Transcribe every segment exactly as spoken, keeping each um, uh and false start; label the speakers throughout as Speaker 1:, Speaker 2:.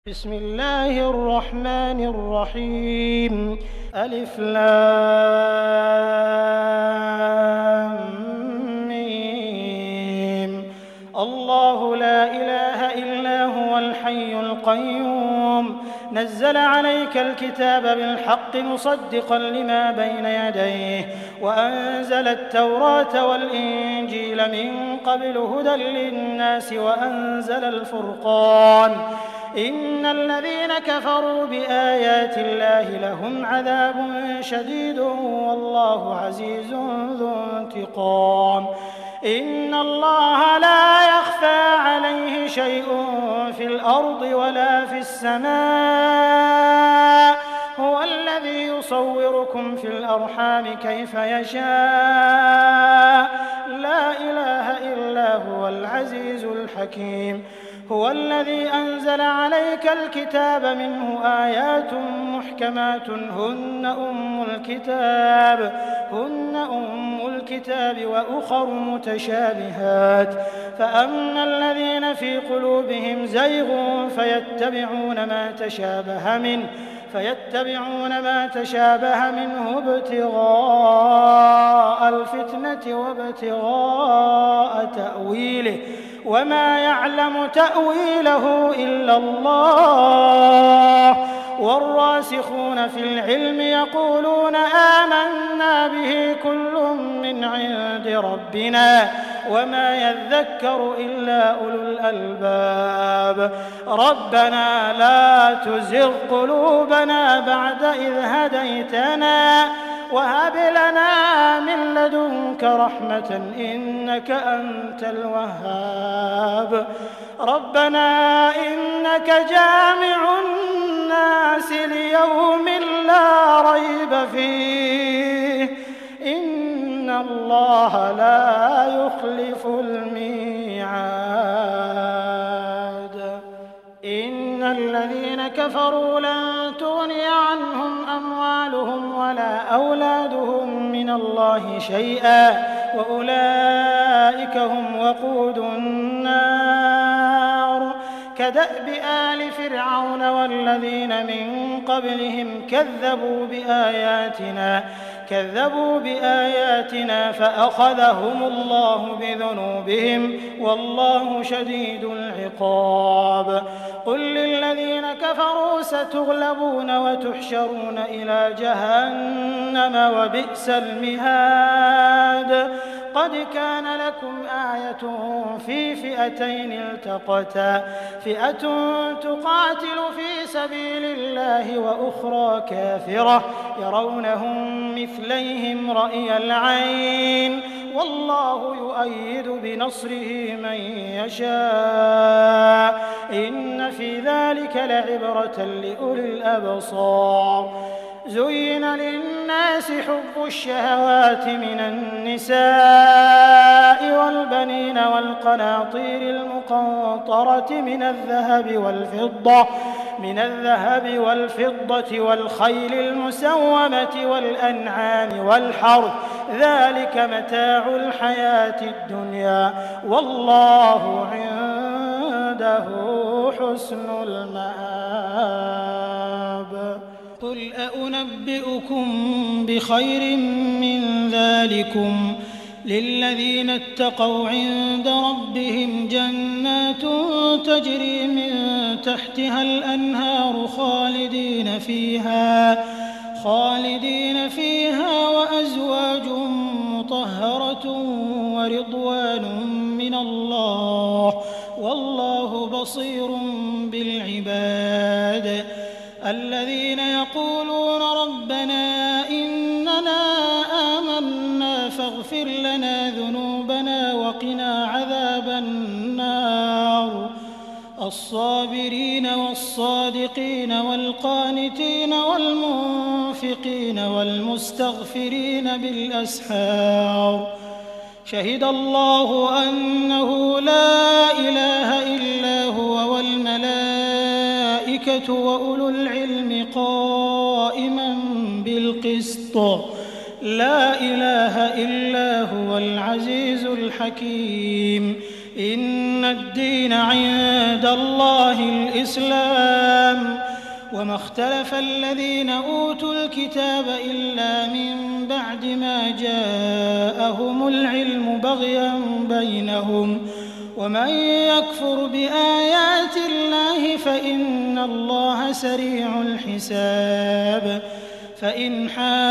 Speaker 1: بسم الله الرحمن الرحيم. ألف لام ميم. الله لا إله إلا هو الحي القيوم نزل عليك الكتاب بالحق مصدقا لما بين يديه وأنزل التوراة والإنجيل من قبل هدى للناس وأنزل الفرقان إن الذين كفروا بآيات الله لهم عذاب شديد والله عزيز ذو انتقام. إن الله لا يخفى عليه شيء في الأرض ولا في السماء هو الذي يصوركم في الأرحام كيف يشاء لا إله إلا هو العزيز الحكيم. هو الذي أنزل عليك الكتاب منه آيات محكمات هن أم الكتاب هن أم الكتاب وأخر متشابهات فأما الذين في قلوبهم زيغ فيتبعون ما تشابه منه فيتبعون ما تشابه منه ابتغاء الفتنة وابتغاء تأويله وما يعلم تأويله إلا الله والراسخون في العلم يقولون آمنا به كل من عند ربنا وما يذكر إلا أولو الألباب. ربنا لا تزغ قلوبنا بعد إذ هديتنا وهب لنا من لدنك رحمة إنك أنت الوهاب. ربنا إنك جامع الناس ليوم لا ريب فيه إن الله لا يخلف الميعاد. إن الذين كفروا لن تغني عنهم أموالهم ولا أولادهم من الله شيئا وأولئك هم وقود النار. كدأب آل فرعون والذين من قبلهم كذبوا بآياتنا كذبوا بآياتنا فأخذهم الله بذنوبهم والله شديد العقاب. قل للذين كفروا ستغلبون وتحشرون إلى جهنم وبئس المهاد. قد كان لكم آية في فئتين التقتا فئة تقاتل في سبيل الله وأخرى كافرة يرونهم مثليهم رأي العين والله يؤيد بنصره من يشاء إن في ذلك لعبرة لأولي الأبصار. زين للناس حب الشهوات من النساء والبنين والقناطير المقنطرة من الذهب والفضة من الذهب والفضة والخيل المسومة والأنعام والحرث ذلك متاع الحياة الدنيا والله عنده حسن المآب. قل أنبئكم بخير من ذلكم للذين اتقوا عند ربهم جنات تجري من تحتها الأنهار خالدين فيها خالدين فيها وأزواج مطهرة ورضوان من الله والله بصير بالعباد. الذين يقولون ربنا إننا آمنا فاغفر لنا ذنوبنا وقنا عذاب النار. الصابرين والصادقين والقانتين والمنفقين والمستغفرين بالأسحار. شهد الله أنه لا إله إلا هو والملائكة وأولو العلم قائما بالقسط لا إله إلا هو العزيز الحكيم. إن الدين عند الله الإسلام وما اختلف الذين أوتوا الكتاب إلا من بعد ما جاءهم العلم بغيا بينهم ومن يكفر بآيات الله فإن الله سريع الحساب فإن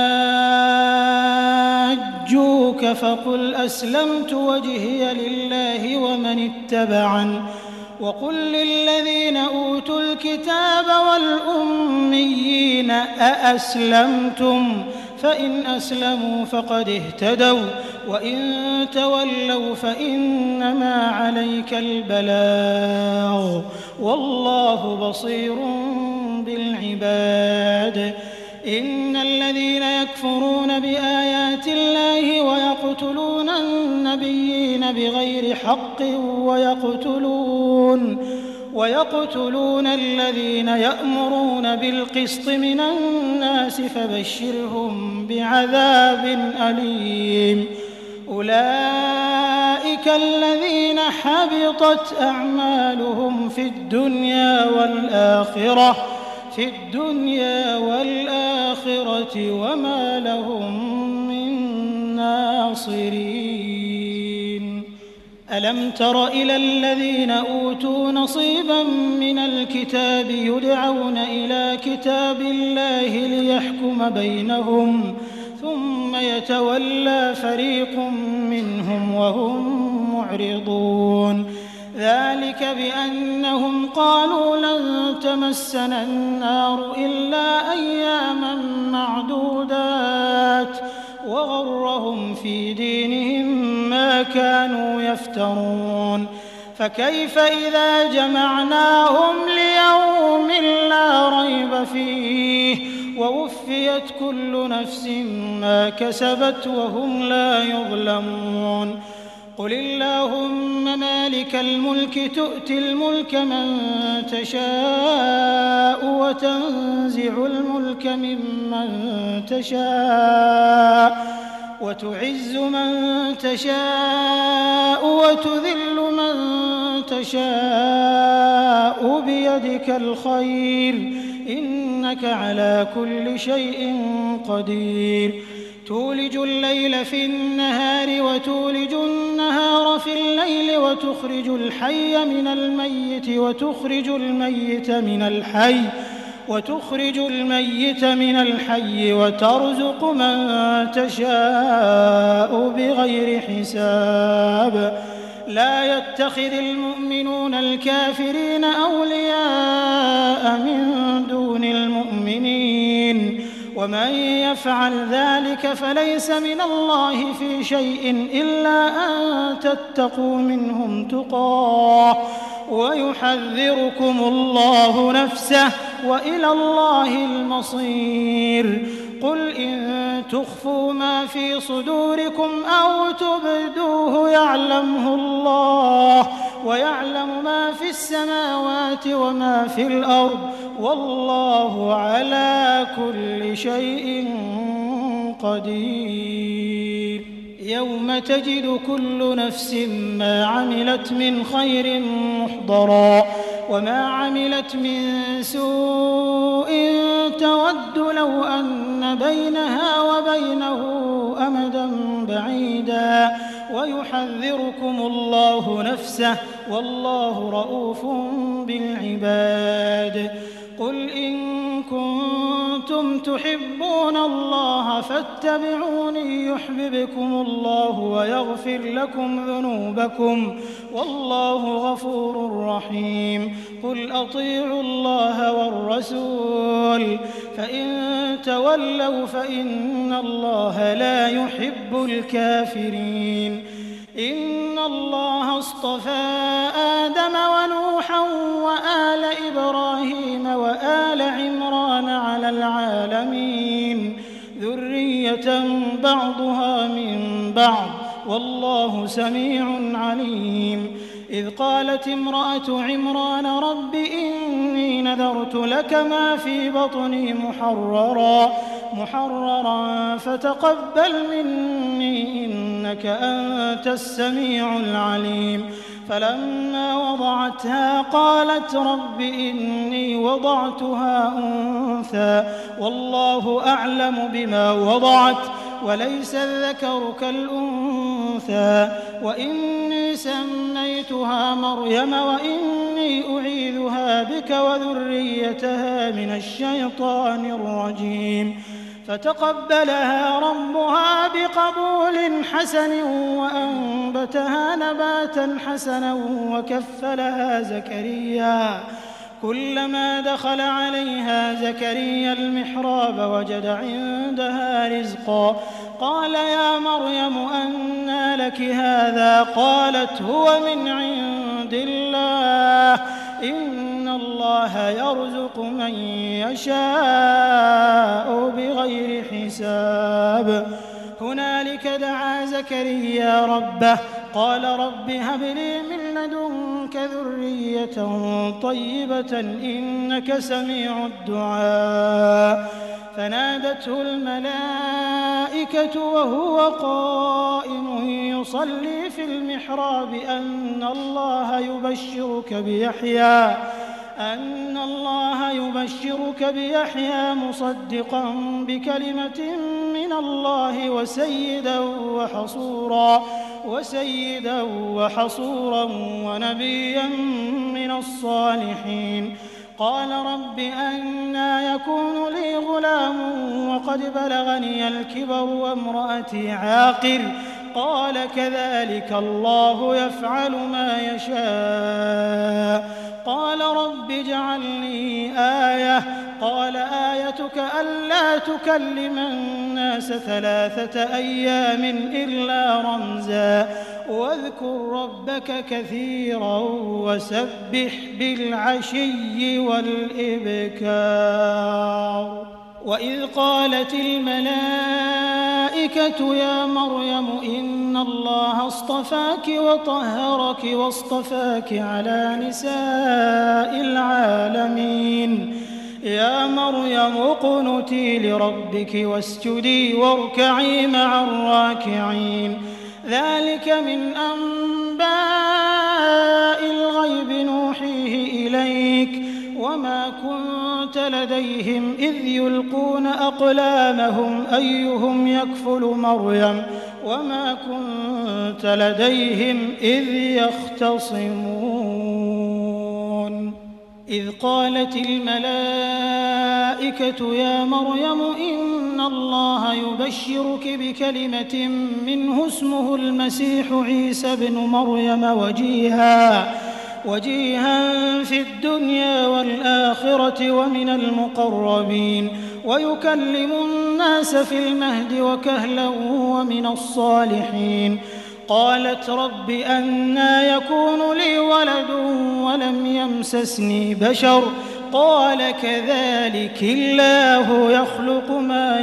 Speaker 1: حاجوك فقل أسلمت وجهي لله ومن اتبعني وقل للذين أوتوا الكتاب والأميين أأسلمتم فإن أسلموا فقد اهتدوا وإن تولوا فإنما عليك البلاغ والله بصير بالعباد إن الذين يكفرون بآيات الله ويقتلون النبيين بغير حق ويقتلون ويقتلون الذين يأمرون بالقسط من الناس فبشرهم بعذاب أليم أولئك الذين حبطت أعمالهم في الدنيا والآخرة في الدنيا والآخرة وما لهم من ناصرين ألم تر إلى الذين أوتوا نصيبا من الكتاب يدعون إلى كتاب الله ليحكم بينهم ثم يتولى فريق منهم وهم معرضون ذلك بأنهم قالوا لن تمسنا النار إلا أياما معدودات وغرهم في دينهم ما كانوا يفترون فكيف إذا جمعناهم ليوم لا ريب فيه ووفيت كل نفس ما كسبت وهم لا يظلمون قل اللهم مالك الملك تؤتي الملك من تشاء وتنزع الملك ممن تشاء وتعز من تشاء وتذل من تشاء بيدك الخير إنك على كل شيء قدير تولج الليل في النهار وتولج النهار في الليل وتخرج الحي من الميت وتخرج الميت من الحي وتخرج الميت من الحي وترزق من تشاء بغير حساب لا يتخذ المؤمنون الكافرين أولياء من دون المؤمنين ومن يفعل ذلك فليس من الله في شيء إلا أن تتقوا منهم تقاه ويحذركم الله نفسه وإلى الله المصير قل إن تخفوا ما في صدوركم أو تبدوه يعلمه الله ويعلم ما في السماوات وما في الأرض والله على كل شيء قدير يوم تجد كل نفس ما عملت من خير محضرا وما عملت من سوء تود لو أن بينها وبينه أمدا بعيدا ويحذركم الله نفسه والله رؤوف بالعباد قل إن كنتم تحبون الله فاتبعوني يحببكم الله ويغفر لكم ذنوبكم والله غفور رحيم قل أطيعوا الله والرسول فإن تولوا فإن الله لا يحب الكافرين إن الله اصطفى آدم ونوحا وآل إبراهيم وآل عمران على العالمين ذرية بعضها من بعض والله سميع عليم إذ قالت امرأة عمران رب إني نذرت لك ما في بطني محررا محررا فتقبل مني إنك إنك أنت السميع العليم. فلما وضعتها قالت رب إني وضعتها أنثى والله أعلم بما وضعت وليس الذكر كالأنثى وإني سميتها مريم وإني أعيذها بك وذريتها من الشيطان الرجيم. فتقبلها ربها بقبول حسن وأنبتها نباتا حسنا وكفلها زكريا. كلما دخل عليها زكريا المحراب وجد عندها رزقا قال يا مريم أنى لك هذا؟ قالت هو من عند الله إن الله يرزق من يشاء بغير حساب. هنالك دعا زكريا ربه قال رب هب لي من لدنك ذرية طيبة إنك سميع الدعاء. فنادته الملائكة وهو قائم يصلي في المحراب أن الله يبشرك بيحيى أن الله يبشرك بيحيى مصدقا بكلمة من الله وسيدا وحصورا وسيدا وحصورا ونبيا من الصالحين. قال رب أنى يكون لي غلام وقد بلغني الكبر وامرأتي عاقر؟ قال كذلك الله يفعل ما يشاء. قال رب اجعل لي آية. قال آيتك ألا تكلم الناس ثلاثة أيام إلا رمزا واذكر ربك كثيرا وسبح بالعشي والإبكار. وإذ قالت الملائكة يا مريم إن الله اصطفاك وطهرك واصطفاك على نساء العالمين. يا مريم اقنتي لربك واسجدي واركعي مع الراكعين. ذلك من أنباء الغيب نوحيه إليك وما كنت لديهم إذ يلقون أقلامهم أيهم يكفل مريم وما كنت لديهم إذ يختصمون. إذ قالت الملائكة يا مريم إن الله يبشرك بكلمة منه اسمه المسيح عيسى بن مريم وجيها وجيها في الدنيا والآخرة ومن المقربين ويكلم الناس في المهد وكهلا ومن الصالحين. قالت رب أنى يكون لي ولد ولم يمسسني بشر؟ قال كذلك الله يخلق ما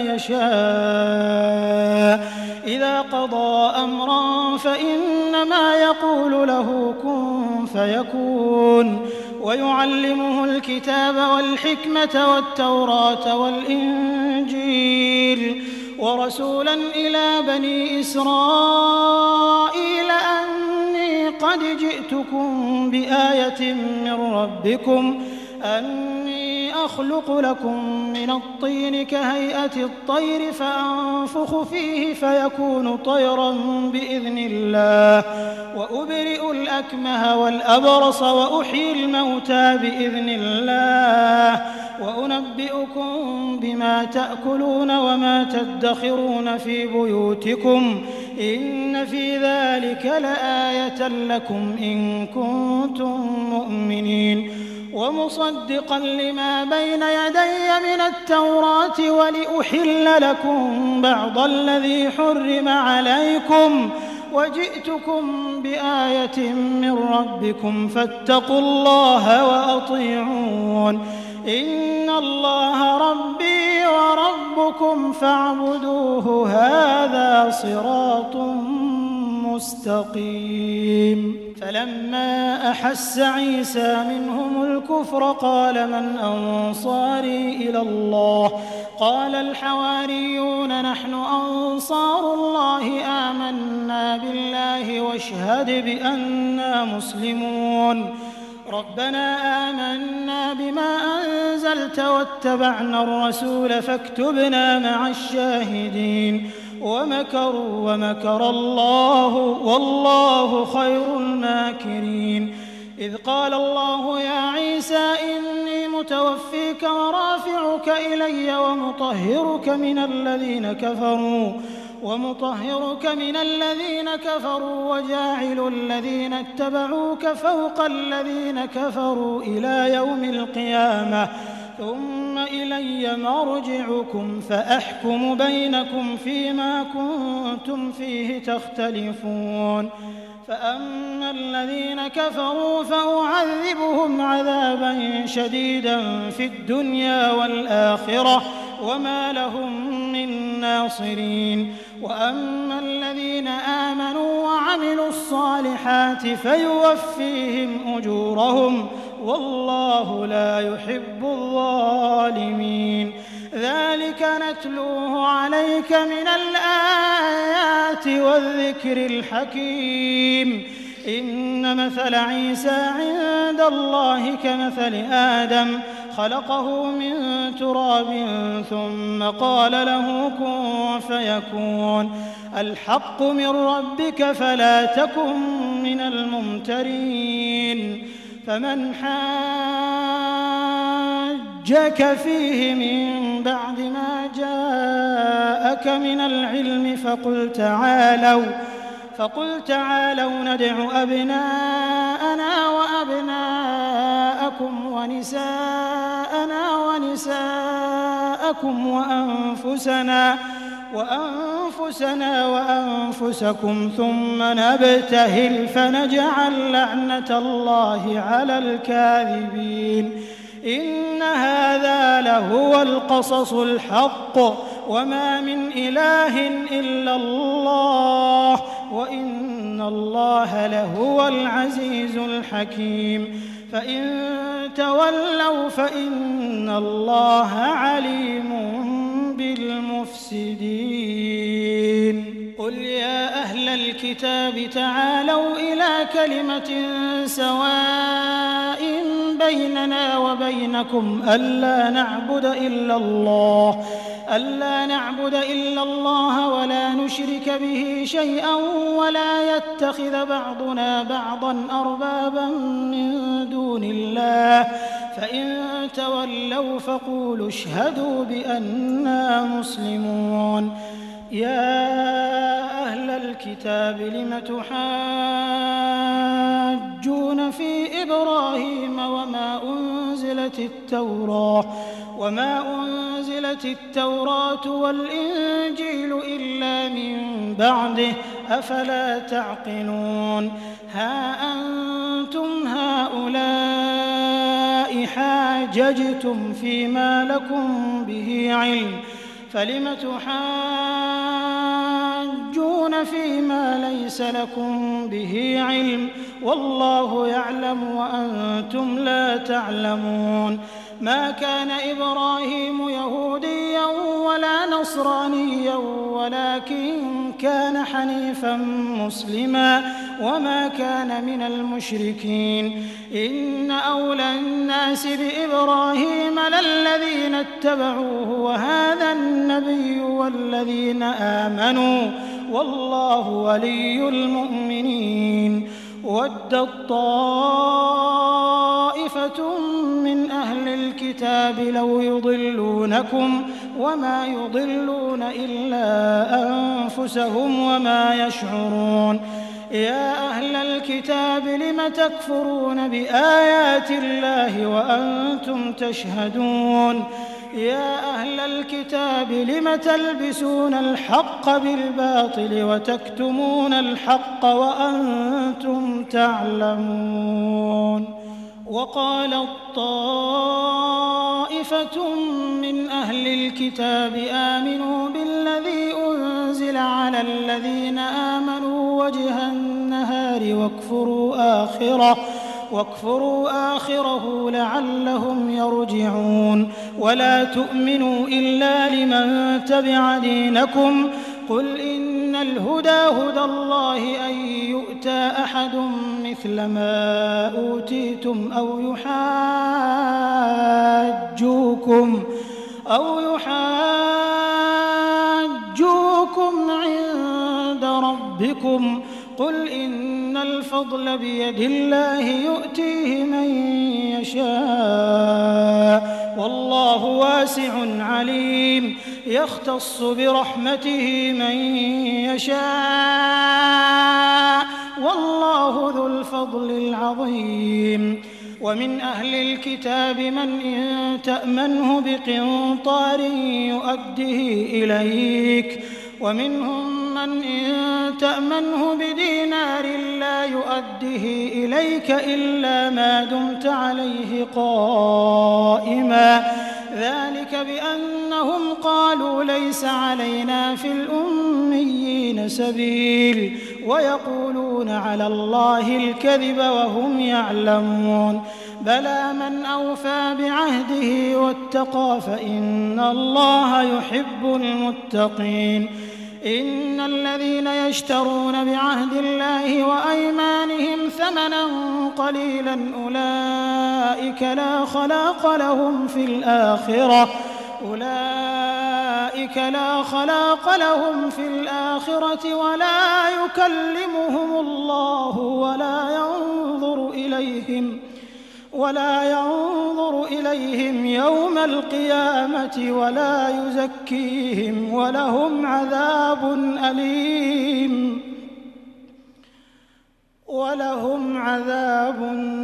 Speaker 1: يشاء إذا قضى أمرا فإنما يقول له كن فيكون. ويعلمه الكتاب والحكمة والتوراة والإنجيل ورسولا إلى بني إسرائيل أني قد جئتكم بآية من ربكم أني أخلق لكم من الطين كهيئة الطير فأنفخ فيه فيكون طيرا بإذن الله وأبرئ الأكمه والأبرص وأحيي الموتى بإذن الله وأنبئكم بما تأكلون وما تدخرون في بيوتكم إن في ذلك لآية لكم إن كنتم مؤمنين. ومصدقا لما بين يدي من التوراة ولأحل لكم بعض الذي حرم عليكم وجئتكم بآية من ربكم فاتقوا الله وأطيعون. إن الله ربي وربكم فاعبدوه هذا صراط مستقيم. فلما أحس عيسى منهم الكفر قال من أنصاري إلى الله قال الحواريون نحن أنصار الله آمنا بالله واشهد بأننا مسلمون ربنا آمنا بما أنزلت واتبعنا الرسول فاكتبنا مع الشاهدين ومكروا ومكر الله والله خير الماكرين إذ قال الله يا عيسى إني متوفيك ورافعك إلي ومطهرك من الذين كفروا ومطهرك من الذين كفروا وجاعل الذين اتبعوك فوق الذين كفروا إلى يوم القيامة ثم إلي مرجعكم فأحكم بينكم فيما كنتم فيه تختلفون فأما الذين كفروا فأعذبهم عذابا شديدا في الدنيا والآخرة وما لهم من ناصرين وأما الذين آمنوا وعملوا الصالحات فيوفيهم أجورهم والله لا يحب الظالمين ذلك نتلوه عليك من الآيات والذكر الحكيم إن مثل عيسى عند الله كمثل آدم خلقه من تراب ثم قال له كن فيكون الحق من ربك فلا تكن من الممترين فمن حاجك فيه من بعد ما جاءك من العلم فقل تعالوا فقل تعالوا ندع أبناءنا وأبناءكم ونساءنا ونساءكم وأنفسنا وأنفسنا وأنفسكم ثم نبتهل فنجعل لعنة الله على الكاذبين إن هذا لهو القصص الحق وما من إله إلا الله وإن الله لهو العزيز الحكيم فإن تولوا فإن الله عليم بالمفسدين قل يا أهل الكتاب تعالوا إلى كلمة سواء بيننا وبينكم ألا نعبد إلا الله ألا نعبد إلا الله ولا نشرك به شيئا ولا يتخذ بعضنا بعضا أربابا من دون الله فإن تولوا فقولوا اشهدوا بأننا مسلمون يا أهل الكتاب لم تحاجون في إبراهيم وما أنزلت التوراة وما أنزلت التوراة والإنجيل إلا من بعده أفلا تعقلون ها أنتم هؤلاء حاججتم فيما لكم به علم فلم تحاجون فيما ليس لكم به علم والله يعلم وأنتم لا تعلمون ما كان إبراهيم يهوديا ولا نصرانيا ولكن كان حنيفا مسلما وما كان من المشركين إن أولى الناس بإبراهيم للذين اتبعوه وهذا النبي والذين آمنوا والله ولي المؤمنين ودت طائفة من أهل الكتاب لو يضلونكم وما يضلون إلا أنفسهم وما يشعرون يا أهل الكتاب لم تكفرون بآيات الله وأنتم تشهدون يا أهل الكتاب لم تلبسون الحق بالباطل وتكتمون الحق وأنتم تعلمون وقالت طائفة من أهل الكتاب آمنوا بالذي أنزل على الذين آمنوا وجه النهار النار واكفروا آخره واكفروا آخره لعلهم يرجعون ولا تؤمنوا إلا لمن تبع دينكم قل إن الهدى هدى الله أن يؤتى أحد مثل ما أوتيتم أو يحاجوكم أو يحاجوكم عند ربكم قل إن الفضل بيد الله يؤتيه من يشاء والله واسع عليم يختص برحمته من يشاء والله ذو الفضل العظيم ومن أهل الكتاب من إن تأمنه بقنطار يؤده إليك ومنهم من إن تأمنه بدينار لا يؤده إليك إلا ما دمت عليه قائما ذلك بأنهم قالوا ليس علينا في الأميين سبيل ويقولون على الله الكذب وهم يعلمون بلى من أوفى بعهده واتقى فإن الله يحب المتقين إن الذين يشترون بعهد الله وأيمانهم ثمنا قليلا أولئك لا خلاق لهم في الآخرة أولئك لا خلاق لهم في الآخرة ولا يكلمهم الله ولا ينظر إليهم ولا ينظر إليهم يوم القيامة ولا يزكيهم ولهم عذاب أليم ولهم عذاب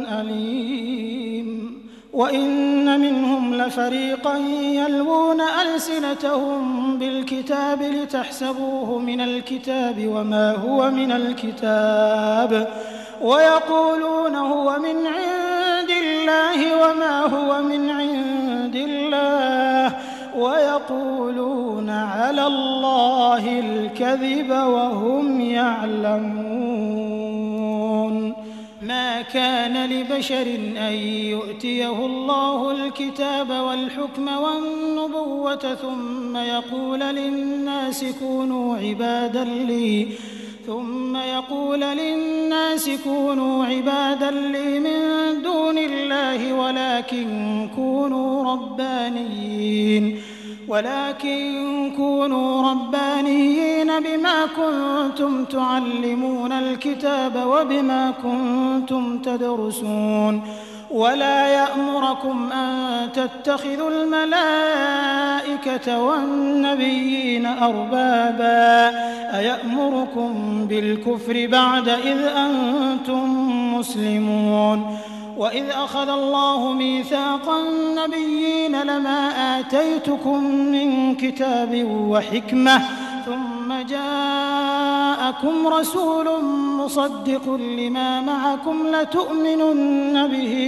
Speaker 1: أليم وإن منهم لفريقا يلوون ألسنتهم بالكتاب لتحسبوه من الكتاب وما هو من الكتاب ويقولون هو من عند الله وما هو من عند الله ويقولون على الله الكذب وهم يعلمون ما كان لبشر أن يؤتيه الله الكتاب والحكم والنبوة ثم يقول للناس كونوا عبادا لي ثم يقول للناس كونوا عبادا لي من دون الله ولكن كونوا ربانيين ولكن كونوا ربانيين بما كنتم تعلمون الكتاب وبما كنتم تدرسون ولا يأمركم أن تتخذوا الملائكة والنبيين أربابا أيأمركم بالكفر بعد إذ أنتم مسلمون وإذ أخذ الله ميثاق النبيين لما آتيتكم من كتاب وحكمة ثم جاءكم رسول مصدق لما معكم لتؤمنن به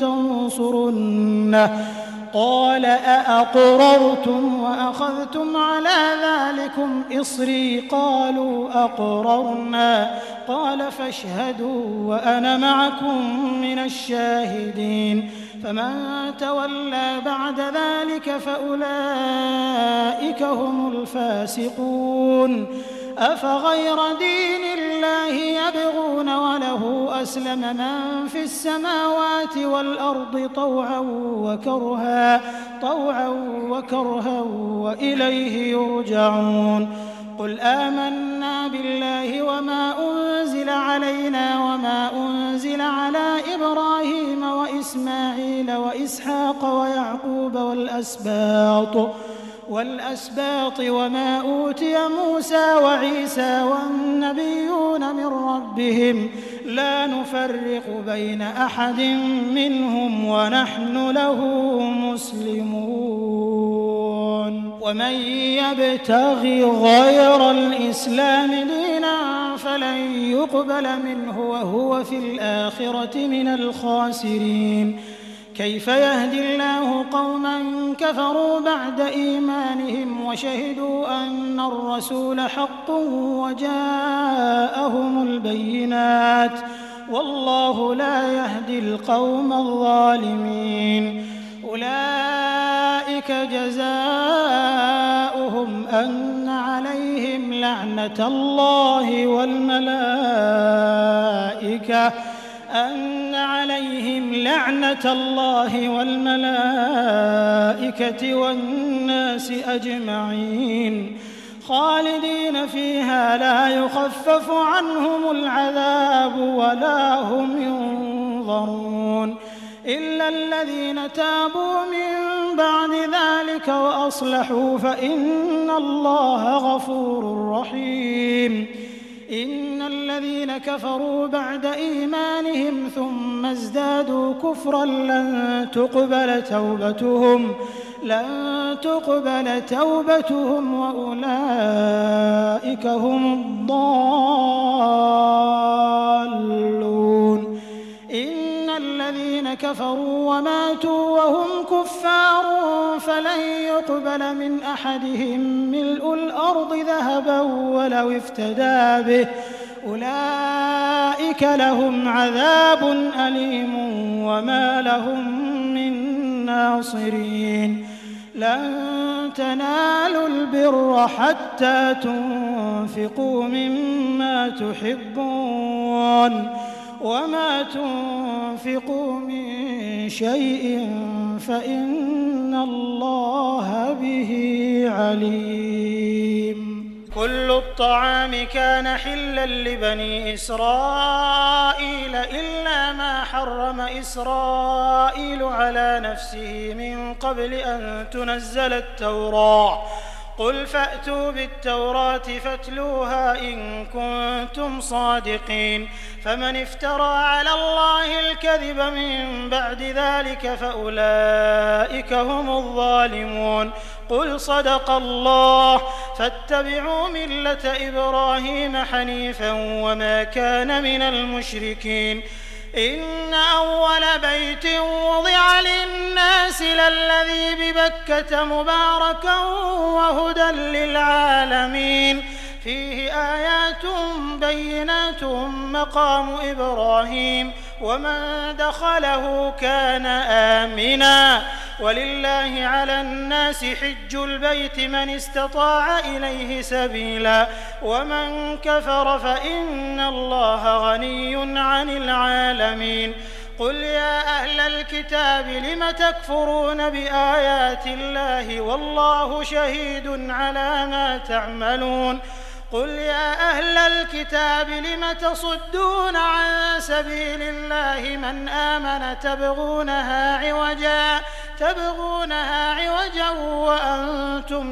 Speaker 1: ولتنصرنه قال أأقررتم وأخذتم على ذلكم إصري قالوا أقررنا قال فاشهدوا وأنا معكم من الشاهدين فمن تولى بعد ذلك فأولئك هم الفاسقون أفغير دين الله يبغون وله أسلم من في السماوات والأرض طوعا وكرها طوعا وكرها وإليه يرجعون قل آمنا بالله وما أنزل علينا وما أنزل على إبراهيم وإسماعيل وإسحاق ويعقوب والأسباط والأسباط وما أوتي موسى وعيسى والنبيون من ربهم لا نفرق بين أحد منهم ونحن له مسلمون ومن يبتغي غير الإسلام دينا فلن يقبل منه وهو في الآخرة من الخاسرين كيف يهدي الله قوما كفروا بعد إيمانهم وشهدوا أن الرسول حق وجاءهم البينات والله لا يهدي القوم الظالمين. أولئك جزاؤهم أن عليهم لعنة الله والملائكة أن عليهم لعنة الله والملائكة والناس أجمعين خالدين فيها لا يخفف عنهم العذاب ولا هم ينظرون إلا الذين تابوا من بعد ذلك وأصلحوا فإن الله غفور رحيم. إن الذين كفروا بعد إيمانهم ثم ازدادوا كفرا لن تقبل توبتهم لن تقبل توبتهم وأولئك هم الضالون. إن الذين كفروا وماتوا وهم كفار فلن يقبل من أحدهم ملء الأرض ذهبا ولو افتدى به أولئك لهم عذاب أليم وما لهم من ناصرين. لن تنالوا البر حتى تنفقوا مما تحبون وما تنفقوا من شيء فإن الله به عليم. كل الطعام كان حلا لبني إسرائيل إلا ما حرم إسرائيل على نفسه من قبل أن تنزل التوراة. قل فأتوا بالتوراة فاتلوها إن كنتم صادقين. فمن افترى على الله الكذب من بعد ذلك فأولئك هم الظالمون. قل صدق الله فاتبعوا ملة إبراهيم حنيفا وما كان من المشركين. إن أول بيت وضع للناس للذي ببكة مباركا وهدى للعالمين فيه آيات بينات مقام إبراهيم ومن دخله كان آمنا ولله على الناس حج البيت من استطاع إليه سبيلا ومن كفر فإن الله غني عن العالمين. قل يا أهل الكتاب لم تكفرون بآيات الله والله شهيد على ما تعملون. قل يا أهل الكتاب لم تصدون عن سبيل الله من آمن تبغونها عوجا تبغونها عوجا وأنتم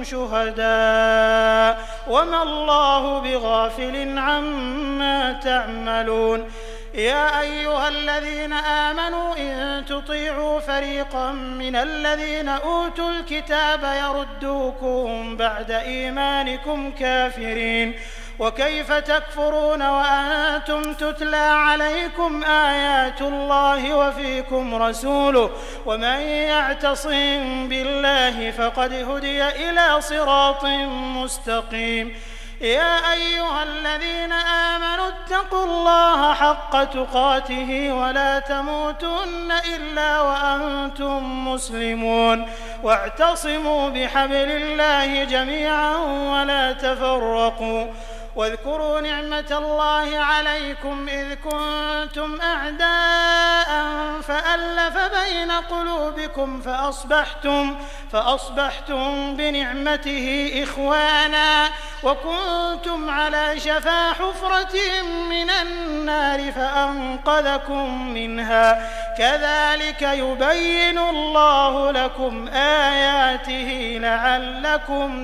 Speaker 1: شهداء وما الله بغافل عما تعملون. يا أيها الذين آمنوا إن تطيعوا فريقا من الذين أوتوا الكتاب يردوكم بعد إيمانكم كافرين. وكيف تكفرون وأنتم تتلى عليكم آيات الله وفيكم رسوله ومن يعتصم بالله فقد هدي إلى صراط مستقيم. يا أيها الذين آمنوا اتقوا الله حق تقاته ولا تموتن إلا وأنتم مسلمون واعتصموا بحبل الله جميعا ولا تفرقوا. واذكروا نعمة الله عليكم إذ كنتم أعداء فألف بين قلوبكم فأصبحتم, فأصبحتم بنعمته إخوانا وكنتم على شفا حفرة من النار فأنقذكم منها. كذلك يبين الله لكم آياته لعلكم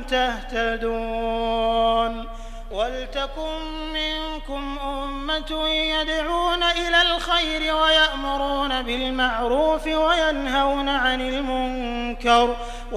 Speaker 1: تهتدون. ولتكن منكم أمة يدعون إلى الخير ويأمرون بالمعروف وينهون عن المنكر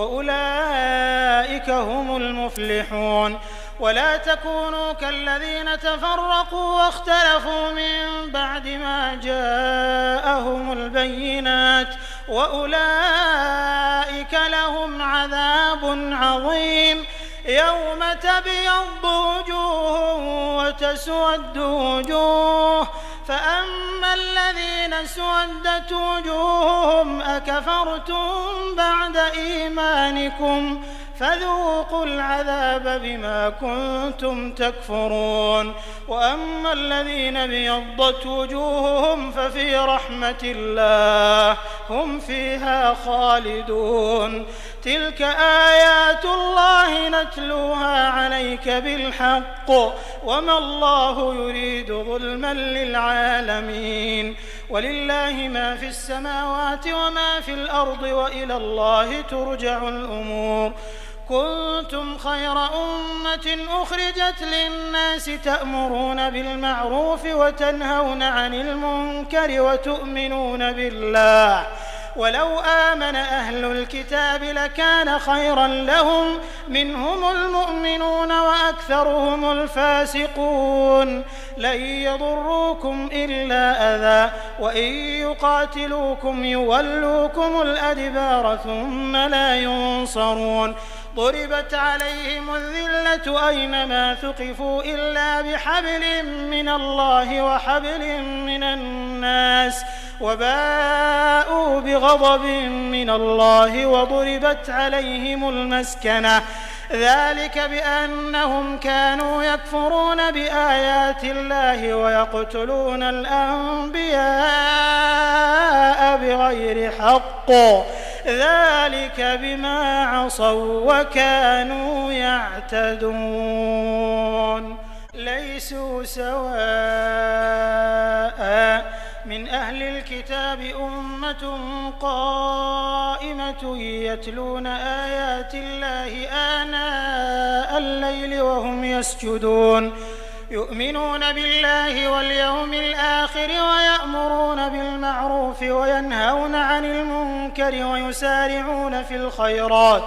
Speaker 1: وأولئك هم المفلحون. ولا تكونوا كالذين تفرقوا واختلفوا من بعد ما جاءهم البينات وأولئك لهم عذاب عظيم. يوم تبيض وجوه وتسود وجوه، فأما الذين اسودت وجوههم أكفرتم بعد إيمانكم فذوقوا العذاب بما كنتم تكفرون. وأما الذين ابيضت وجوههم ففي رحمة الله هم فيها خالدون. تلك آيات الله نتلوها عليك بالحق وما الله يريد ظلما للعالمين. ولله ما في السماوات وما في الأرض وإلى الله ترجع الأمور. كنتم خير أمة أخرجت للناس تأمرون بالمعروف وتنهون عن المنكر وتؤمنون بالله. ولو آمن أهل الكتاب لكان خيرا لهم، منهم المؤمنون وأكثرهم الفاسقون. لن يضروكم إلا أذى وإن يقاتلوكم يولوكم الأدبار ثم لا ينصرون. ضربت عليهم الذلة أينما ثقفوا إلا بحبل من الله وحبل من الناس وباءوا بغضب من الله وضربت عليهم المسكنة. ذلك بأنهم كانوا يكفرون بآيات الله ويقتلون الأنبياء بغير حق، ذلك بما عصوا وكانوا يعتدون. ليسوا سواء من أهل الكتاب أمة قائمة يتلون آيات الله آناء الليل وهم يسجدون، يؤمنون بالله واليوم الآخر ويأمرون بالمعروف وينهون عن المنكر ويسارعون في الخيرات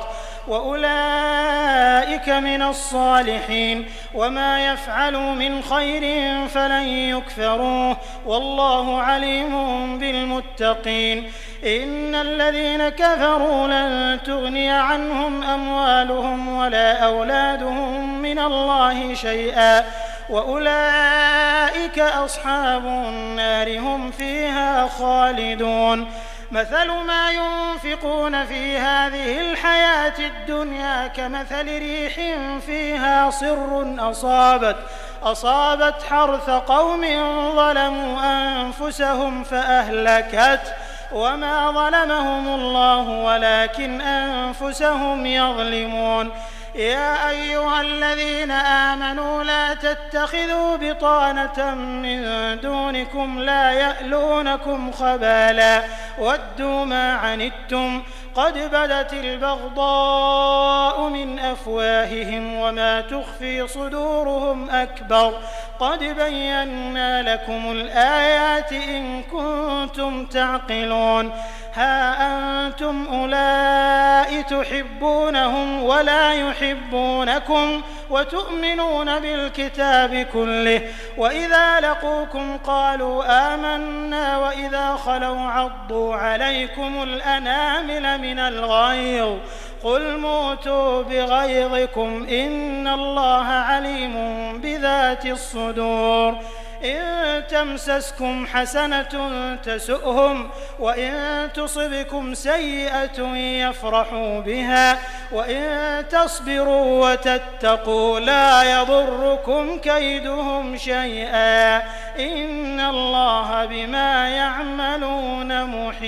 Speaker 1: وأولئك من الصالحين. وما يفعلوا من خير فلن يكفروه والله عليم بالمتقين. إن الذين كفروا لن تغني عنهم أموالهم ولا أولادهم من الله شيئا وأولئك أصحاب النار هم فيها خالدون. مثل ما ينفقون في هذه الحياة الدنيا كمثل ريح فيها صر أصابت أصابت حرث قوم ظلموا أنفسهم فأهلكت وما ظلمهم الله ولكن أنفسهم يظلمون. يا أيها الذين آمنوا لا تتخذوا بطانة من دونكم لا يألونكم خبالا ودوا ما عنتم قد بدت البغضاء من أفواههم وما تخفي صدورهم أكبر قد بينا لكم الآيات إن كنتم تعقلون. ها أنتم أولئك تحبونهم ولا يحبونكم وتؤمنون بالكتاب كله وإذا لقوكم قالوا آمنا وإذا خلوا عضوا عليكم الأنامل من الغيظ قل موتوا بغيظكم إن الله عليم بذات الصدور. إن تمسسكم حسنة تسؤهم وإن تصبكم سيئة يفرحوا بها وإن تصبروا وتتقوا لا يضركم كيدهم شيئا إن الله بما يعملون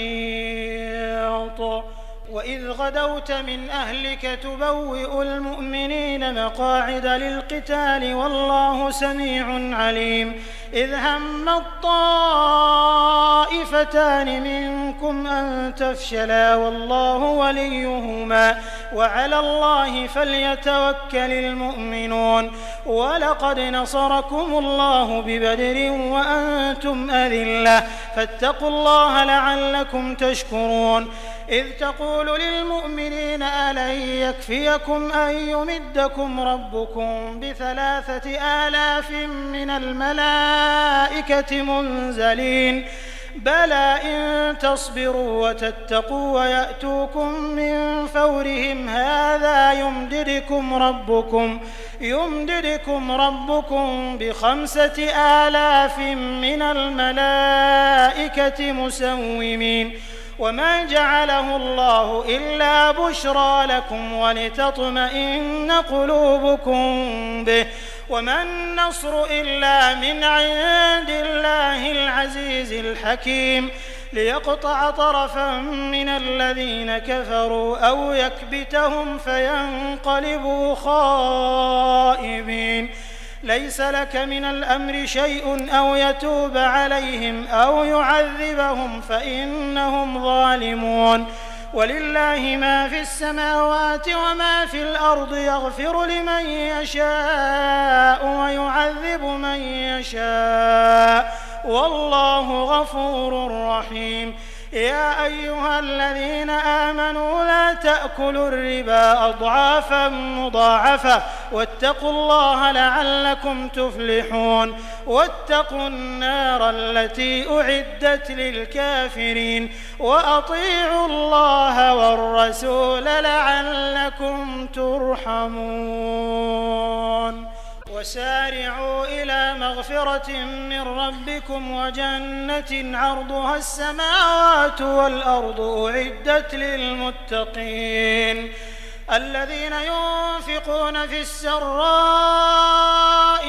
Speaker 1: محيط. وإذ غدوت من أهلك تبوئ المؤمنين مقاعد للقتال والله سميع عليم. إذ هم الطائفتان منكم أن تفشلا والله وليهما وعلى الله فليتوكل المؤمنون. ولقد نصركم الله ببدر وأنتم أذلة فاتقوا الله لعلكم تشكرون. إذ تقول للمؤمنين ألن يكفيكم أن يمدكم ربكم بثلاثة آلاف من الملائكة منزلين بلى إن تصبروا وتتقوا ويأتوكم من فورهم هذا يمددكم ربكم يمددكم ربكم بخمسة آلاف من الملائكة مسومين وما جعله الله إلا بشرى لكم ولتطمئن قلوبكم به وما النصر إلا من عند الله العزيز الحكيم ليقطع طرفا من الذين كفروا أو يكبتهم فينقلبوا خائبين ليس لك من الأمر شيء أو يتوب عليهم أو يعذبهم فإنهم ظالمون ولله ما في السماوات وما في الأرض يغفر لمن يشاء ويعذب من يشاء والله غفور رحيم يا أيها الذين آمنوا لا تأكلوا الربا أضعافا مضاعفة واتقوا الله لعلكم تفلحون واتقوا النار التي أعدت للكافرين وأطيعوا الله والرسول لعلكم ترحمون وسارعوا إلى مغفرة من ربكم وجنة عرضها السماوات والأرض أعدت للمتقين الذين ينفقون في السراء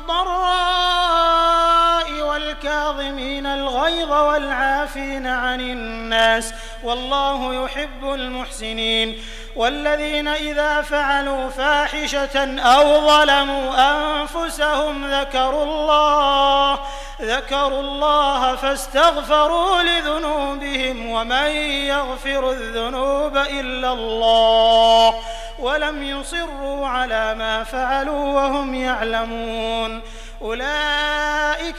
Speaker 1: والضراء والكاظمين الغيظ والعافين عن الناس والله يحب المحسنين والذين إذا فعلوا فاحشة أو ظلموا أنفسهم ذكروا الله ذكروا الله فاستغفروا لذنوبهم ومن يغفر الذنوب إلا الله ولم يصروا على ما فعلوا وهم يعلمون أولئك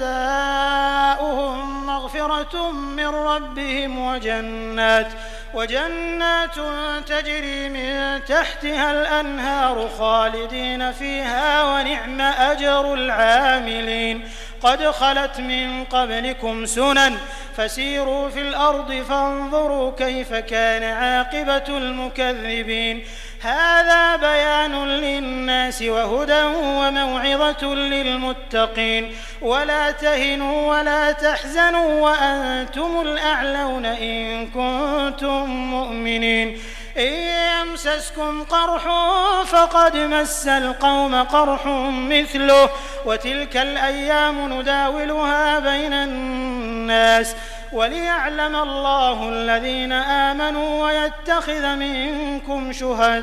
Speaker 1: جزاؤهم مغفرة من ربهم وجنات وجنات تجري من تحتها الأنهار خالدين فيها ونعم أجر العاملين قد خلت من قبلكم سنن فسيروا في الأرض فانظروا كيف كان عاقبة المكذبين هذا بيان للناس وهدى وموعظة للمتقين ولا تهنوا ولا تحزنوا وأنتم الأعلون إن كنتم مؤمنين إن يمسسكم قرح فقد مس القوم قرح مثله وتلك الأيام نداولها بين الناس وليعلم الله الذين آمنوا ويتخذ منكم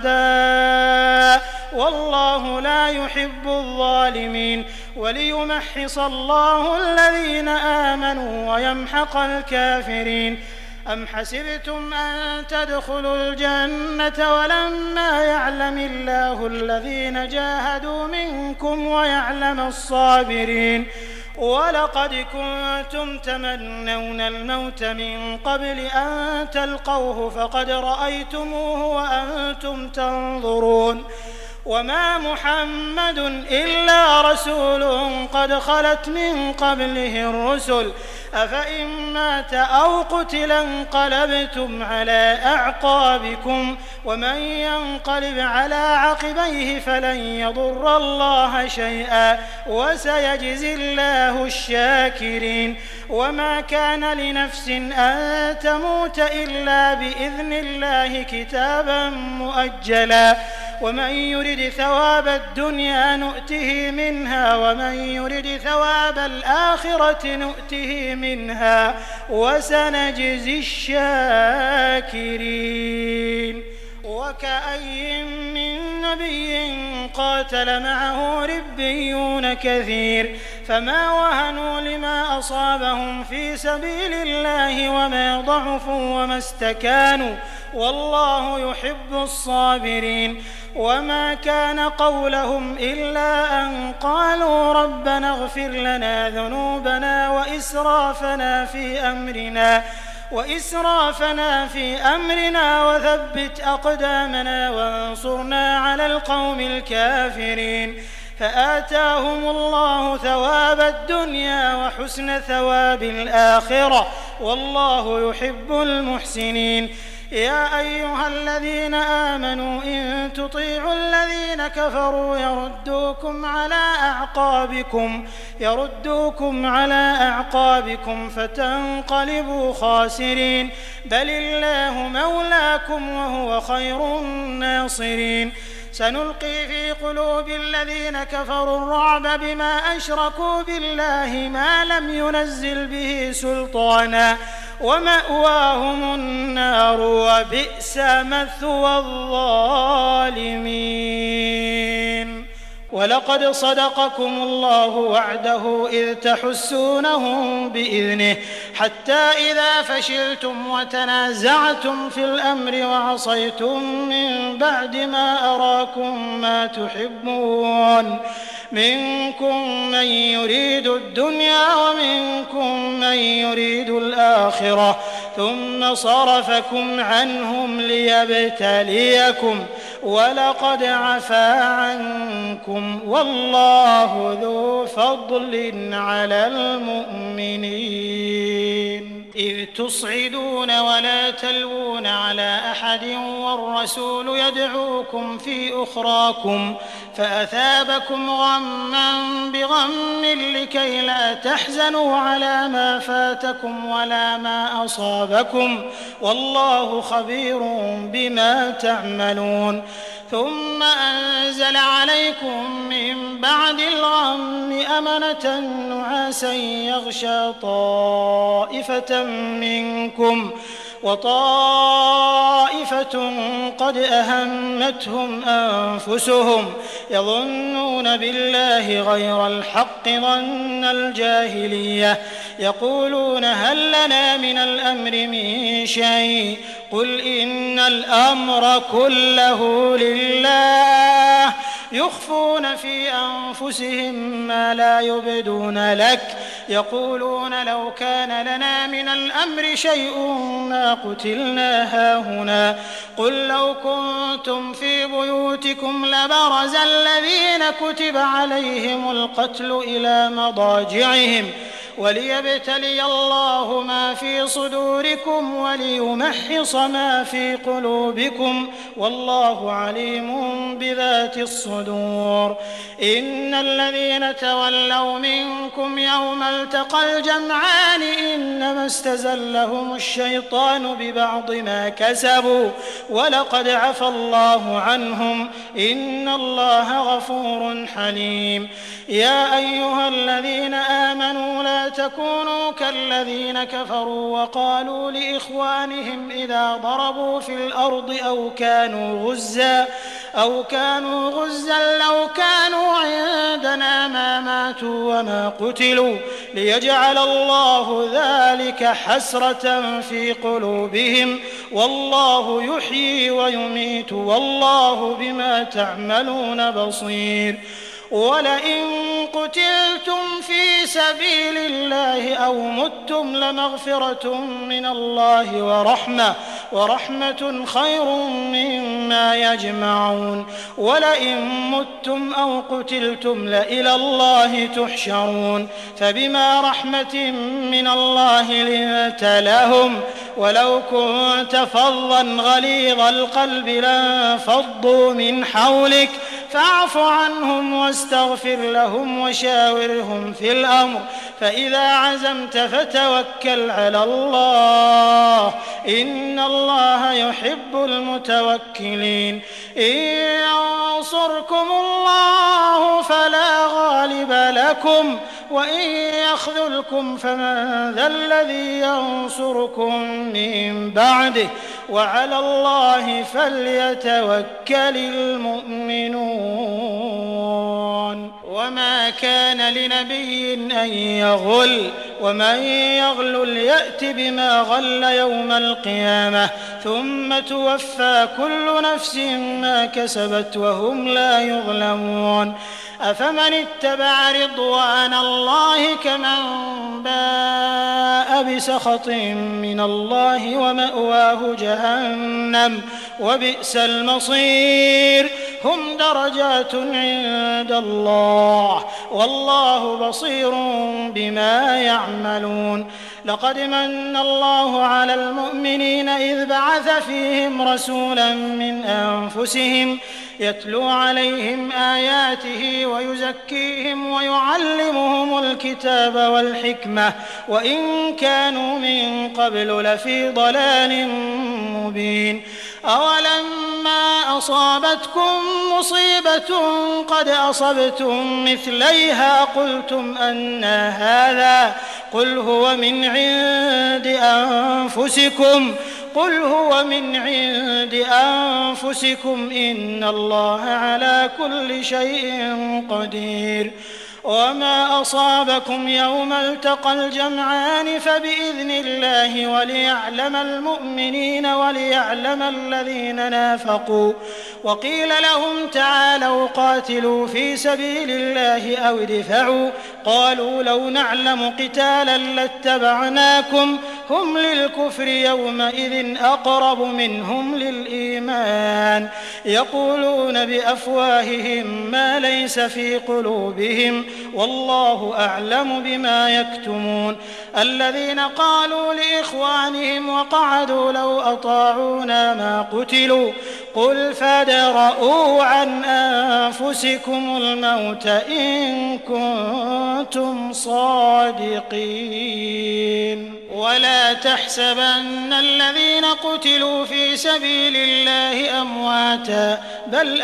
Speaker 1: شهداء والله لا يحب الظالمين وليمحص الله الذين آمنوا ويمحق الكافرين أم حسبتم أن تدخلوا الجنة ولما يعلم الله الذين جاهدوا منكم ويعلم الصابرين ولقد كنتم تمنون الموت من قبل أن تلقوه فقد رأيتموه وأنتم تنظرون وما محمد إلا رسول قد خلت من قبله الرسل أفإن مات أو قتل انقلبتم على أعقابكم ومن ينقلب على عقبيه فلن يضر الله شيئا وسيجزي الله الشاكرين وما كان لنفس أن تموت إلا بإذن الله كتابا مؤجلا ومن يرد ثواب الدنيا نؤته منها ومن يرد ثواب الآخرة نؤته منها وسنجزي الشاكرين وكأي من نبي قاتل معه ربيون كثير فما وهنوا لما أصابهم في سبيل الله وما ضعفوا وما استكانوا والله يحب الصابرين وما كان قولهم إلا أن قالوا ربنا اغفر لنا ذنوبنا وإسرافنا في أمرنا وإسرافنا في أمرنا وثبت أقدامنا وانصرنا على القوم الكافرين فآتاهم الله ثواب الدنيا وحسن ثواب الآخرة والله يحب المحسنين. يا أيها الذين آمنوا إن تطيعوا الذين كفروا يردوكم على أعقابكم يردوكم على أعقابكم فتنقلبوا خاسرين بل الله مولاكم وهو خير الناصرين. سنلقي في قلوب الذين كفروا الرعب بما أشركوا بالله ما لم ينزل به سلطانا ومأواهم النار وبئس مثوى الظالمين. ولقد صدقكم الله وعده إذ تحسونهم بإذنه حتى إذا فشلتم وتنازعتم في الأمر وعصيتم من بعد ما أراكم ما تحبون منكم من يريد الدنيا ومنكم من يريد الآخرة ثم صرفكم عنهم ليبتليكم ولقد عفا عنكم والله ذو فضل على المؤمنين. إذ تصعدون ولا تلوون على أحد والرسول يدعوكم في أخراكم فأثابكم غما بغم لكي لا تحزنوا على ما فاتكم ولا ما أصابكم والله خبير بما تعملون. ثم أنزل عليكم من بعد الغم أمنة نعاسا يغشى طائفة منكم وطائفة قد أهمتهم أنفسهم يظنون بالله غير الحق ظن الجاهلية يقولون هل لنا من الأمر من شيء قل إن الأمر كله لله يخفون في أنفسهم ما لا يبدون لك يقولون لو كان لنا من الأمر شيء ما قتلنا هاهنا قل لو كنتم في بيوتكم لبرز الذين كتب عليهم القتل إلى مضاجعهم وليبتلي الله ما في صدوركم وليمحص ما في قلوبكم والله عليم بذات الصدور. إن الذين تولوا منكم يوم التقى الجمعان إنما استزلهم الشيطان ببعض ما كسبوا ولقد عفى الله عنهم إن الله غفور حليم. يا أيها الذين آمنوا لا تكونوا كالذين كفروا وقالوا لإخوانهم إذا ضربوا في الأرض أو كانوا غزا أو كانوا غزا لو كانوا عندنا ما ماتوا وما قتلوا ليجعل الله ذلك حسرة في قلوبهم والله يحيي ويميت والله بما تعملون بصير. ولئن قتلتم في سبيل الله أو متم لمغفرة من الله ورحمة ورحمة خير مما يجمعون. ولئن متم أو قتلتم لإلى الله تحشرون فبما رحمة من الله لنت لهم ولو كنت فظا غليظ القلب لانفضوا من حولك فاعف عنهم واستغفر لهم وشاورهم في الأمر فإذا عزمت فتوكل على الله إن الله يحب المتوكلين. إن ينصركم الله فلا غالب لكم وإن يخذلكم فمن ذا الذي ينصركم من بعده وعلى الله فليتوكل المؤمنون. وما كان لنبي أن يغل ومن يغل يأت بما غل يوم القيامة ثم توفى كل نفس ما كسبت وهم لا يظلمون. أفمن اتبع رضوان الله كمن باء بسخط من الله ومأواه جهنم وبئس المصير هم درجات عند الله والله بصير بما يعملون لقد من الله على المؤمنين إذ بعث فيهم رسولا من أنفسهم يتلو عليهم آياته ويزكيهم ويعلمهم الكتاب والحكمة وإن كانوا من قبل لفي ضلال مبين أولما أصابتكم مصيبة قد أصبتم مثليها قلتم أنى هذا قل هو من عند أنفسكم قل هو من عند أنفسكم إن الله على كل شيء قدير وما أصابكم يوم التقى الجمعان فبإذن الله وليعلم المؤمنين وليعلم الذين نافقوا وقيل لهم تعالوا قاتلوا في سبيل الله أو ادفعوا قالوا لو نعلم قتالا لاتبعناكم هم للكفر يومئذ أقرب منهم للإيمان يقولون بأفواههم ما ليس في قلوبهم والله أعلم بما يكتمون الذين قالوا لإخوانهم وقعدوا لو أطاعونا ما قتلوا قل فادرءوا عن أنفسكم الموت إن كنتم صادقين ولا تحسبن الذين قتلوا في سبيل الله أمواتا بل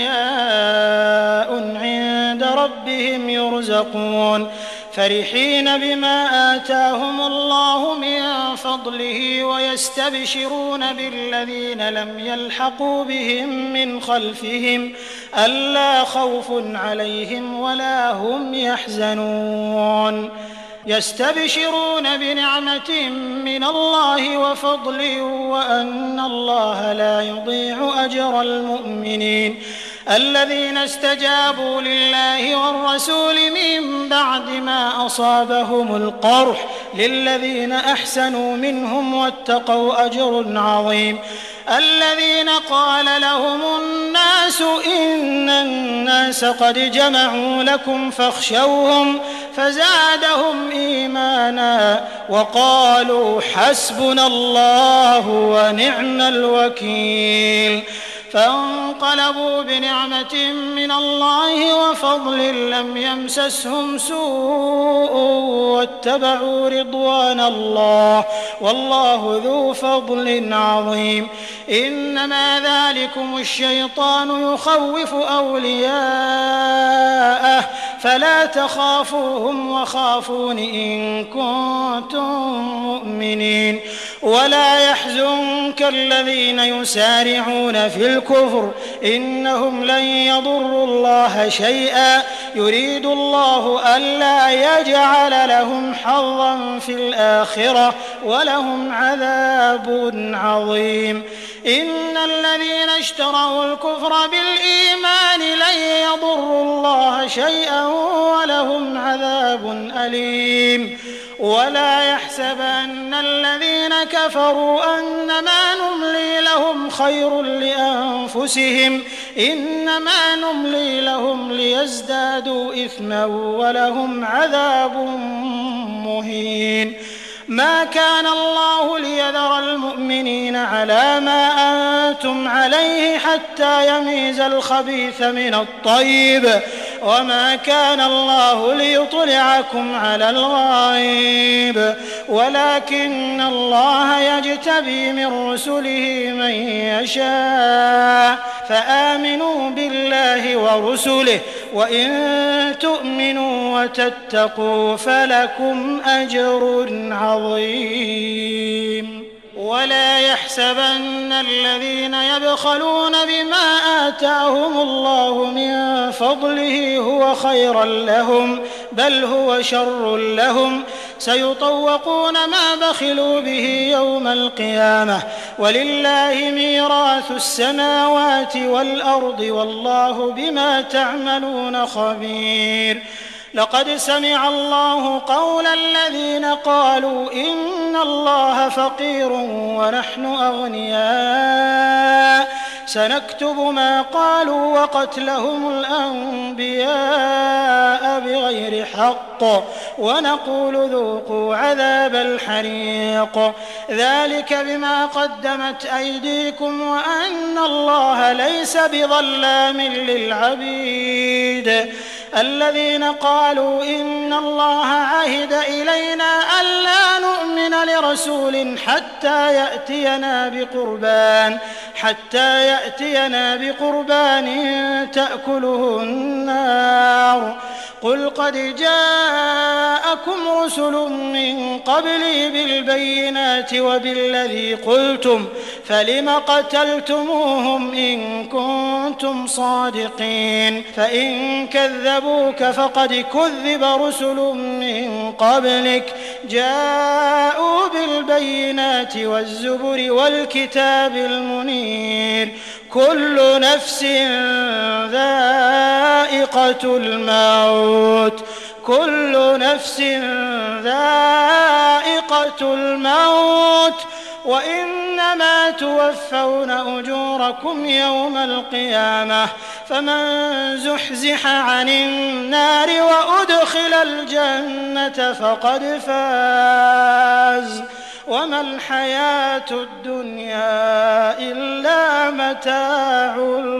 Speaker 1: أحياء عند ربهم يرزقون فرحين بما آتاهم الله من فضله ويستبشرون بالذين لم يلحقوا بهم من خلفهم ألا خوف عليهم ولا هم يحزنون يستبشرون بنعمة من الله وفضل وأن الله لا يضيع أجر المؤمنين الذين استجابوا لله والرسول من بعد ما أصابهم القرح للذين أحسنوا منهم واتقوا أجر عظيم الذين قال لهم الناس إن الناس قد جمعوا لكم فاخشوهم فزادهم إيمانا وقالوا حسبنا الله ونعم الوكيل فانقلبوا بنعمة من الله وفضل لم يمسسهم سوء واتبعوا رضوان الله والله ذو فضل عظيم إنما ذلكم الشيطان يخوف أولياءه فلا تخافوهم وخافون إن كنتم مؤمنين ولا يحزنك الذين يسارعون في الكفر إنهم لن يضروا الله شيئا يريد الله ألا يجعل لهم حظا في الآخرة ولهم عذاب عظيم إن الذين اشتروا الكفر بالإيمان لن يضروا الله شيئا ولهم عذاب أليم ولا يحسبن الذين كفروا أنما نملي لهم خير لأنفسهم إنما نملي لهم ليزدادوا إثما ولهم عذاب مهين ما كان الله ليذر المؤمنين على ما أنتم عليه حتى يميز الخبيث من الطيب وما كان الله ليطلعكم على الغيب ولكن الله يجتبي من رسله من يشاء فآمنوا بالله ورسله وإن تؤمنوا وتتقوا فلكم أجر عظيم ولا يحسبن الذين يبخلون بما آتاهم الله من فضله هو خيرا لهم بل هو شر لهم سيطوقون ما بخلوا به يوم القيامة ولله ميراث السماوات والأرض والله بما تعملون خبير. لقد سمع الله قول الذين قالوا إن الله فقير ونحن أغنياء سنكتب ما قالوا وقتلهم الأنبياء بغير حق ونقول ذوقوا عذاب الحريق ذلك بما قدمت أيديكم وأن الله ليس بظلام للعبيد. الذين قالوا إن الله عهد إلينا ألا نؤمن لرسول حتى يأتينا بقربان حتى يأتينا بقربان تأكله النار قل قد جاءكم رسل من قبلي بالبينات وبالذي قلتم فلم قتلتموهم إن كنتم صادقين فإن كذبوك فقد كذب رسل من قبلك جاءوا بالبينات والزبر والكتاب المنير كل نفس ذائقة الموت كل نفس ذائقة الموت وإنما توفون أجوركم يوم القيامة فمن زحزح عن النار وأدخل الجنة فقد فاز وما الحياة الدنيا إلا متاع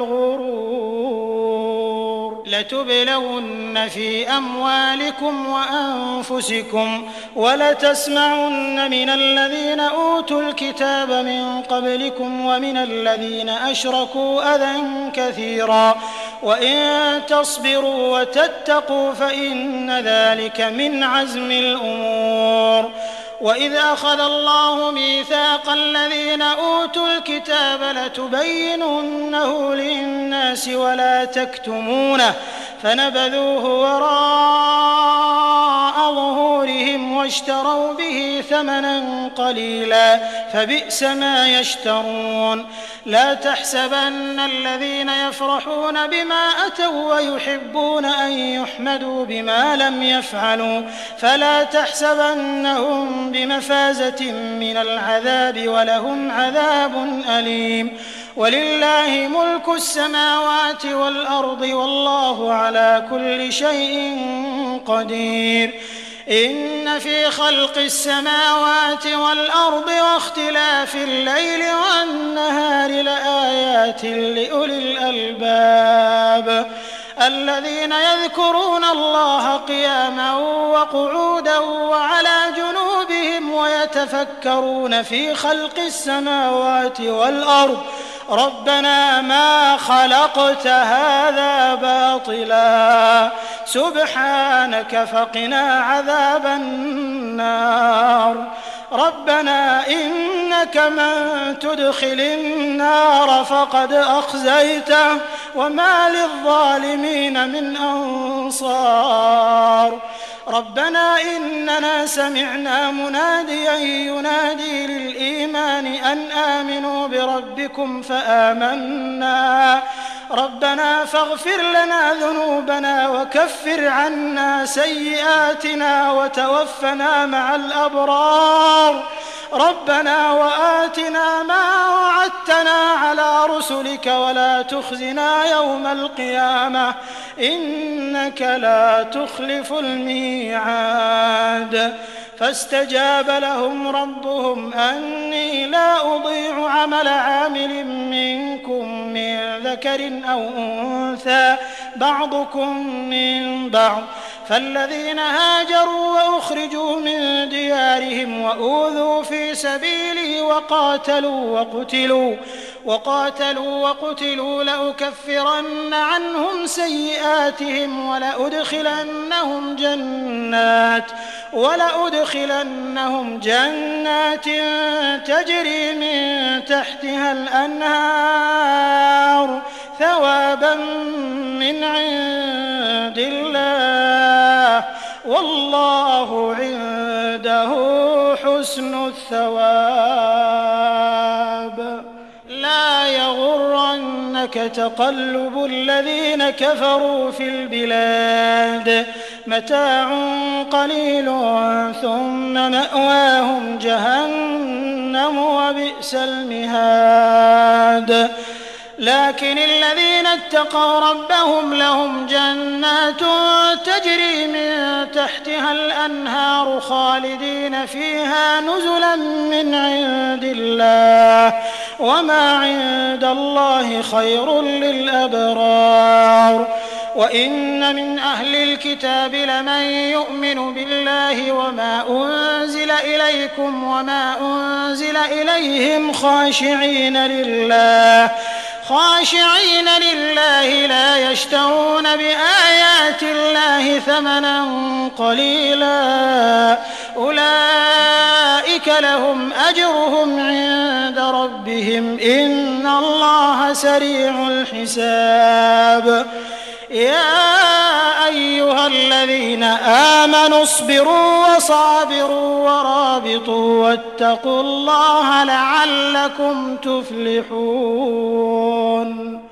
Speaker 1: الغرور. لتبلون في أموالكم وأنفسكم ولتسمعن من الذين أوتوا الكتاب من قبلكم ومن الذين أشركوا أذى كثيرا وإن تصبروا وتتقوا فإن ذلك من عزم الأمور. وإذ أخذ الله ميثاق الذين أوتوا الكتاب لتبيننه للناس ولا تكتمونه فنبذوه وراء ظهورهم واشتروا به ثمنا قليلا فبئس ما يشترون. لا تحسبن الذين يفرحون بما أتوا ويحبون أن يحمدوا بما لم يفعلوا فلا تحسبنهم بمفازة من العذاب ولهم عذاب أليم. ولله ملك السماوات والأرض والله على كل شيء قدير. إن في خلق السماوات والأرض واختلاف الليل والنهار لآيات لأولي الألباب الذين يذكرون الله قياما وقعودا وعلى جنوبهم ويتفكرون في خلق السماوات والأرض ربنا ما خلقت هذا باطلا سبحانك فقنا عذاب النار. ربنا إنك من تدخل النار فقد أخزيته وما للظالمين من أنصار. ربنا إننا سمعنا مناديا ينادي للإيمان أن آمنوا بربكم فآمنا ربنا فاغفر لنا ذنوبنا وكفر عنا سيئاتنا وتوفنا مع الأبرار. ربنا وآتنا ما وعدتنا على رسلك ولا تخزنا يوم القيامة إنك لا تخلف الميعاد. فاستجاب لهم ربهم أني لا أضيع عمل عامل منكم من ذكر أو أنثى بعضكم من بعض فالذين هاجروا وأخرجوا من ديارهم وأوذوا في سبيلي وقاتلوا وقتلوا وقاتلوا وقتلوا لأكفرن عنهم سيئاتهم ولأدخلنهم جنات ولأدخلنهم جنات تجري من تحتها الأنهار ثوابا من عند الله والله عنده حسن الثواب. لا يغرنك تقلب الذين كفروا في البلاد متاع قليل ثم مأواهم جهنم وبئس المهاد. لكن الذين اتقوا ربهم لهم جنات تجري من تحتها الأنهار خالدين فيها نزلا من عند الله وما عند الله خير للأبرار. وإن من أهل الكتاب لمن يؤمن بالله وما أنزل إليكم وما أنزل إليهم خاشعين لله خاشعين لله لا يشترون بآيات الله ثمنا قليلا أولئك لهم أجرهم عند ربهم إن الله سريع الحساب. يا أيها الذين آمنوا اصبروا وصابروا ورابطوا واتقوا الله لعلكم تفلحون.